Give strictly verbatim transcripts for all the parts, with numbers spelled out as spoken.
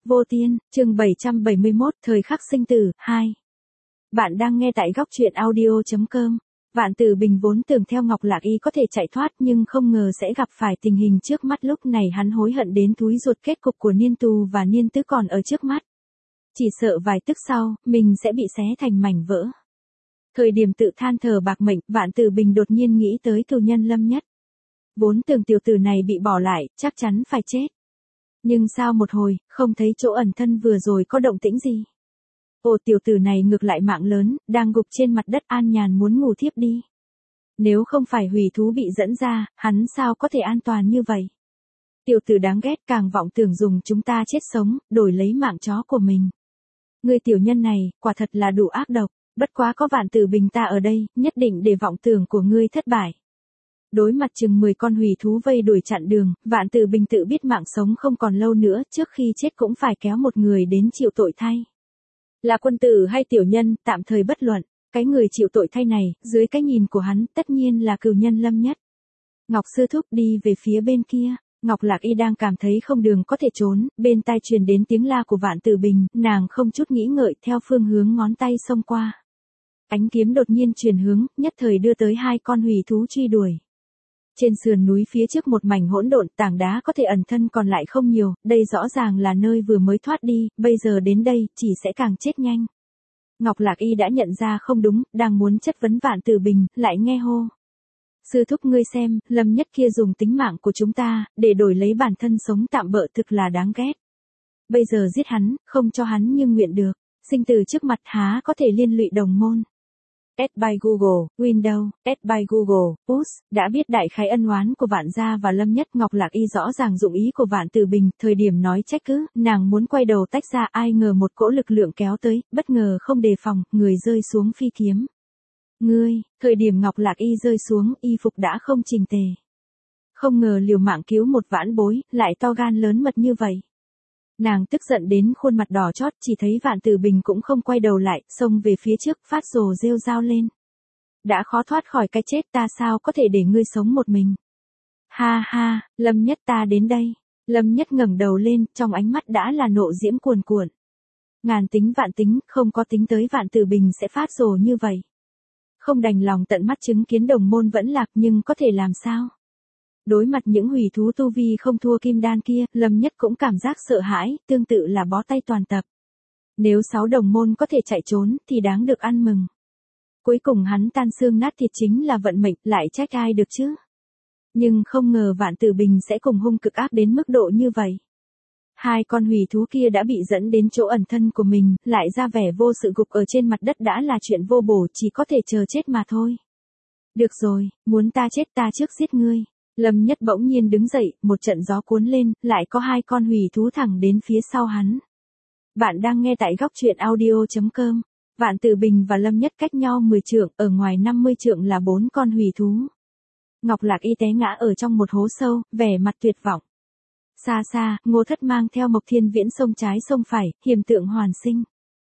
Vô Tiên, chương bảy trăm bảy mươi mốt, thời khắc sinh tử, hai. Bạn đang nghe tại góc truyện audio chấm com. Vạn Tử Bình vốn tưởng theo Ngọc Lạc Y có thể chạy thoát nhưng không ngờ sẽ gặp phải tình hình trước mắt, lúc này hắn hối hận đến túi ruột, kết cục của Niên Tù và Niên Tứ còn ở trước mắt. Chỉ sợ vài tức sau, mình sẽ bị xé thành mảnh vỡ. Thời điểm tự than thở bạc mệnh, Vạn Tử Bình đột nhiên nghĩ tới cừu nhân Lâm Nhất. Vốn tưởng tiểu tử này bị bỏ lại, chắc chắn phải chết. Nhưng sao một hồi, không thấy chỗ ẩn thân vừa rồi có động tĩnh gì. Ồ, tiểu tử này ngược lại mạng lớn, đang gục trên mặt đất an nhàn muốn ngủ thiếp đi. Nếu không phải hủy thú bị dẫn ra, hắn sao có thể an toàn như vậy. Tiểu tử đáng ghét, càng vọng tưởng dùng chúng ta chết sống, đổi lấy mạng chó của mình. Người tiểu nhân này, quả thật là đủ ác độc, bất quá có Vạn Tử Bình ta ở đây, nhất định để vọng tưởng của ngươi thất bại. Đối mặt chừng mười con hủy thú vây đuổi chặn đường, Vạn Tử Bình tự biết mạng sống không còn lâu nữa, trước khi chết cũng phải kéo một người đến chịu tội thay. Là quân tử hay tiểu nhân, tạm thời bất luận, cái người chịu tội thay này, dưới cái nhìn của hắn, tất nhiên là cừu nhân Lâm Nhất. Ngọc sư thúc đi về phía bên kia, Ngọc Lạc Y đang cảm thấy không đường có thể trốn, bên tai truyền đến tiếng la của Vạn Tử Bình, nàng không chút nghĩ ngợi theo phương hướng ngón tay xông qua. Ánh kiếm đột nhiên chuyển hướng, nhất thời đưa tới hai con hủy thú truy đuổi. Trên sườn núi phía trước một mảnh hỗn độn, tảng đá có thể ẩn thân còn lại không nhiều, đây rõ ràng là nơi vừa mới thoát đi, bây giờ đến đây, chỉ sẽ càng chết nhanh. Ngọc Lạc Y đã nhận ra không đúng, đang muốn chất vấn Vạn Tử Bình, lại nghe hô. Sư thúc ngươi xem, Lâm Nhất kia dùng tính mạng của chúng ta, để đổi lấy bản thân sống tạm bợ, thực là đáng ghét. Bây giờ giết hắn, không cho hắn như nguyện được, sinh tử trước mặt há có thể liên lụy đồng môn. Add by Google, Windows, Add by Google, Push, đã biết đại khái ân oán của Vạn gia và Lâm Nhất. Ngọc Lạc Y rõ ràng dụng ý của Vạn Tử Bình, thời điểm nói trách cứ, nàng muốn quay đầu tách ra, ai ngờ một cỗ lực lượng kéo tới, bất ngờ không đề phòng, người rơi xuống phi kiếm. Ngươi, thời điểm Ngọc Lạc Y rơi xuống, y phục đã không chỉnh tề. Không ngờ liều mạng cứu một vãn bối, lại to gan lớn mật như vậy. Nàng tức giận đến khuôn mặt đỏ chót, chỉ thấy Vạn Tử Bình cũng không quay đầu lại, xông về phía trước, phát rồ rêu rao lên. Đã khó thoát khỏi cái chết, ta sao có thể để ngươi sống một mình. Ha ha, Lâm Nhất ta đến đây. Lâm Nhất ngẩng đầu lên, trong ánh mắt đã là nộ diễm cuồn cuộn. Ngàn tính vạn tính, không có tính tới Vạn Tử Bình sẽ phát rồ như vậy. Không đành lòng tận mắt chứng kiến đồng môn vẫn lạc, nhưng có thể làm sao? Đối mặt những hủy thú tu vi không thua kim đan kia, Lâm Nhất cũng cảm giác sợ hãi, tương tự là bó tay toàn tập. Nếu sáu đồng môn có thể chạy trốn, thì đáng được ăn mừng. Cuối cùng hắn tan xương nát thịt chính là vận mệnh, lại trách ai được chứ? Nhưng không ngờ Vạn Tử Bình sẽ cùng hung cực ác đến mức độ như vậy. Hai con hủy thú kia đã bị dẫn đến chỗ ẩn thân của mình, lại ra vẻ vô sự gục ở trên mặt đất đã là chuyện vô bổ, chỉ có thể chờ chết mà thôi. Được rồi, muốn ta chết ta trước giết ngươi. Lâm Nhất bỗng nhiên đứng dậy, một trận gió cuốn lên, lại có hai con hủy thú thẳng đến phía sau hắn. Bạn đang nghe tại góc truyện audio chấm com. Vạn Tử Bình và Lâm Nhất cách nhau mười trượng, ở ngoài năm mươi trượng là bốn con hủy thú. Ngọc Lạc Y té ngã ở trong một hố sâu, vẻ mặt tuyệt vọng. Xa xa, Ngô Thất mang theo Mộc Thiên Viễn sông trái sông phải, hiểm tượng hoàn sinh.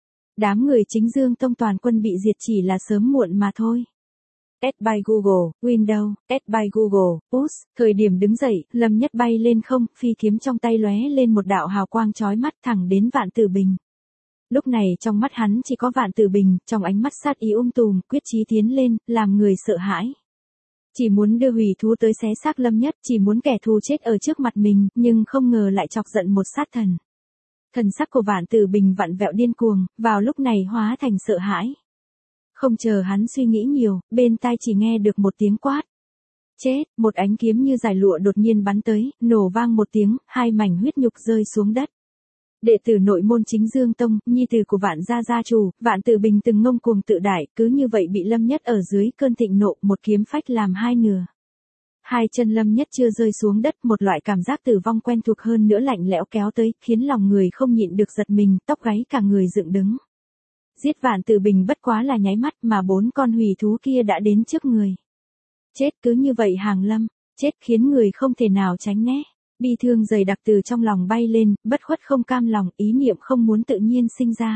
Đám người Chính Dương Tông toàn quân bị diệt chỉ là sớm muộn mà thôi. Add by Google, Windows, Add by Google, Push, thời điểm đứng dậy, Lâm Nhất bay lên không, phi kiếm trong tay lóe lên một đạo hào quang chói mắt thẳng đến Vạn Tử Bình. Lúc này trong mắt hắn chỉ có Vạn Tử Bình, trong ánh mắt sát ý um tùm, quyết chí tiến lên, làm người sợ hãi. Chỉ muốn đưa hủy thú tới xé xác Lâm Nhất, chỉ muốn kẻ thù chết ở trước mặt mình, nhưng không ngờ lại chọc giận một sát thần. Thần sắc của Vạn Tử Bình vặn vẹo điên cuồng, vào lúc này hóa thành sợ hãi. Không chờ hắn suy nghĩ nhiều, bên tai chỉ nghe được một tiếng quát. Chết, một ánh kiếm như giải lụa đột nhiên bắn tới, nổ vang một tiếng, hai mảnh huyết nhục rơi xuống đất. Đệ tử nội môn Chính Dương Tông, nhi tử của Vạn gia gia chủ, Vạn Tử Bình từng ngông cuồng tự đại, cứ như vậy bị Lâm Nhất ở dưới cơn thịnh nộ, một kiếm phách làm hai nửa. Hai chân Lâm Nhất chưa rơi xuống đất, một loại cảm giác tử vong quen thuộc hơn nữa lạnh lẽo kéo tới, khiến lòng người không nhịn được giật mình, tóc gáy cả người dựng đứng. Giết Vạn Tử Bình bất quá là nháy mắt mà bốn con hủy thú kia đã đến trước người. Chết cứ như vậy hàng lâm, chết khiến người không thể nào tránh né. Bi thương dày đặc từ trong lòng bay lên, bất khuất không cam lòng, ý niệm không muốn tự nhiên sinh ra.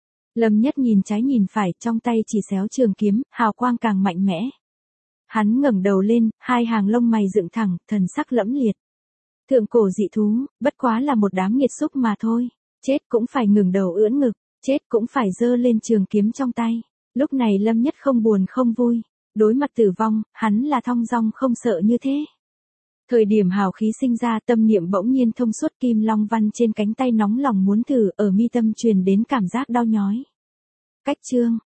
Lâm Nhất nhìn trái nhìn phải, trong tay chỉ xéo trường kiếm, hào quang càng mạnh mẽ. Hắn ngẩng đầu lên, hai hàng lông mày dựng thẳng, thần sắc lẫm liệt. Thượng cổ dị thú, bất quá là một đám nghiệt xúc mà thôi. chết cũng phải ngẩng đầu ưỡn ngực, chết cũng phải giơ lên trường kiếm trong tay. Lúc này Lâm Nhất không buồn không vui, đối mặt tử vong, hắn là thong dong không sợ như thế. Thời điểm hào khí sinh ra, tâm niệm bỗng nhiên thông suốt, kim long văn trên cánh tay nóng lòng muốn thử, ở mi tâm truyền đến cảm giác đau nhói. Cách chương